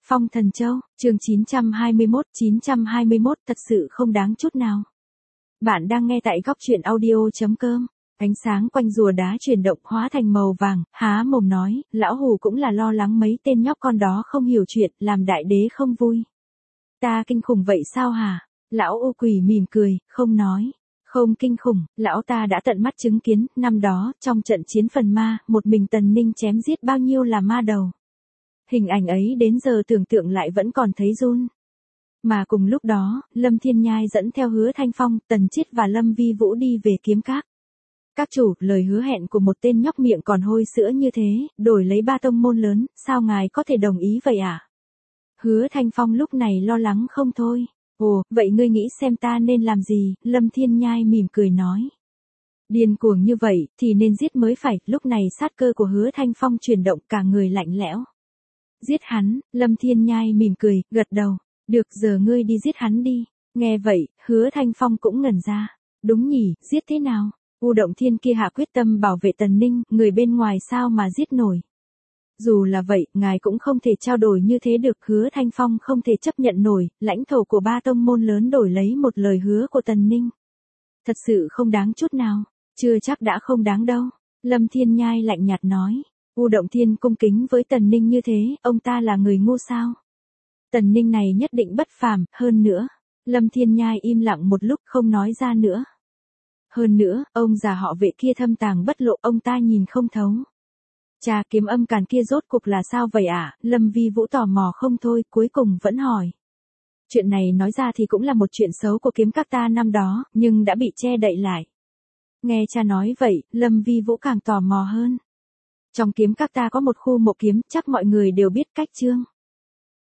Phong Thần Châu, chương 921 thật sự không đáng chút nào. Bạn đang nghe tại góc truyện audio.com. Ánh sáng quanh rùa đá chuyển động hóa thành màu vàng, há mồm nói, lão hù cũng là lo lắng mấy tên nhóc con đó không hiểu chuyện, làm đại đế không vui. Ta kinh khủng vậy sao hả? Lão ô quỷ mỉm cười, không nói. Không kinh khủng, lão ta đã tận mắt chứng kiến, năm đó, trong trận chiến phần ma, một mình Tần Ninh chém giết bao nhiêu là ma đầu. Hình ảnh ấy đến giờ tưởng tượng lại vẫn còn thấy run. Mà cùng lúc đó, Lâm Thiên Nhai dẫn theo Hứa Thanh Phong, Tần Chiết và Lâm Vi Vũ đi về kiếm các. Các chủ, lời hứa hẹn của một tên nhóc miệng còn hôi sữa như thế, đổi lấy 3 tông môn lớn, sao ngài có thể đồng ý vậy à? Hứa Thanh Phong lúc này lo lắng không thôi. Ồ, vậy ngươi nghĩ xem ta nên làm gì? Lâm Thiên Nhai mỉm cười nói. Điên cuồng như vậy, thì nên giết mới phải. Lúc này sát cơ của Hứa Thanh Phong chuyển động, cả người lạnh lẽo. Giết hắn, Lâm Thiên Nhai mỉm cười, gật đầu. Được, giờ ngươi đi giết hắn đi. Nghe vậy, Hứa Thanh Phong cũng ngẩn ra. Đúng nhỉ, giết thế nào? U Động Thiên kia hạ quyết tâm bảo vệ Tần Ninh, người bên ngoài sao mà giết nổi. Dù là vậy, ngài cũng không thể trao đổi như thế được. Hứa Thanh Phong không thể chấp nhận nổi, lãnh thổ của 3 tông môn lớn đổi lấy một lời hứa của Tần Ninh. Thật sự không đáng chút nào, chưa chắc đã không đáng đâu. Lâm Thiên Nhai lạnh nhạt nói. U Động Thiên cung kính với Tần Ninh như thế, ông ta là người ngu sao? Tần Ninh này nhất định bất phàm, hơn nữa. Lâm Thiên Nhai im lặng một lúc không nói ra nữa. Hơn nữa, ông già họ Vệ kia thâm tàng bất lộ, ông ta nhìn không thấu. Cha Kiếm Âm Càn kia rốt cuộc là sao vậy ạ? Lâm Vi Vũ tò mò không thôi, cuối cùng vẫn hỏi. Chuyện này nói ra thì cũng là một chuyện xấu của kiếm các ta năm đó, nhưng đã bị che đậy lại. Nghe cha nói vậy, Lâm Vi Vũ càng tò mò hơn. Trong kiếm các ta có một khu mộ kiếm, chắc mọi người đều biết cách chương.